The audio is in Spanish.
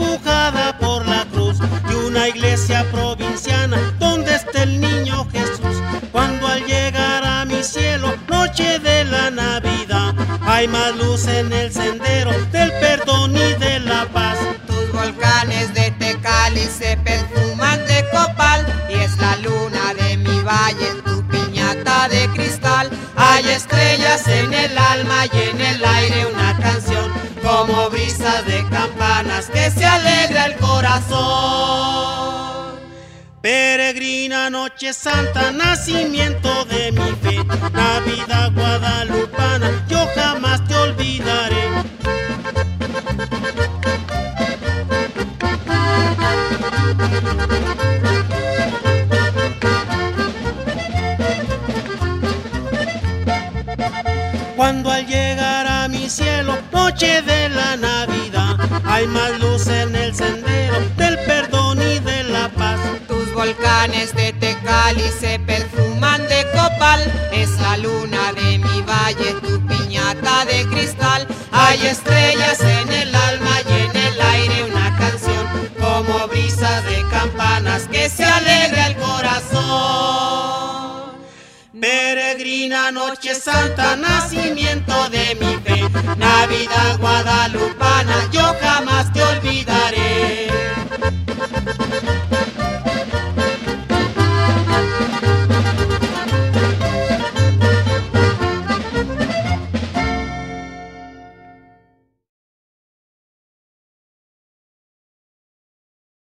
dibujada por la cruz y una iglesia provinciana donde está el niño Jesús. Cuando al llegar a mi cielo, noche de la Navidad, hay más luz en el sendero del perdón y de la paz. Tus volcanes de Tecali se perfuman de copal y es la luna de mi valle, tu piñata de cristal. Hay estrellas en el alma y en el aire una canción, como brisas de campanas que se alegra el corazón. Peregrina noche santa, nacimiento de mi fe, Navidad guadalupana, yo jamás te olvidaré. Cuando al llegar a mi cielo, noche de la Navidad, hay más luz en el sendero del perdón y de la paz. Tus volcanes de Tecali se perfuman de copal, es la luna de mi valle, tu piñata de cristal. Hay estrellas en el alma y en el aire una canción, como brisas de campanas que se alegra el corazón. Peregrina noche santa, nacimiento de mi fe, Navidad guadalupana, yo jamás te olvidaré.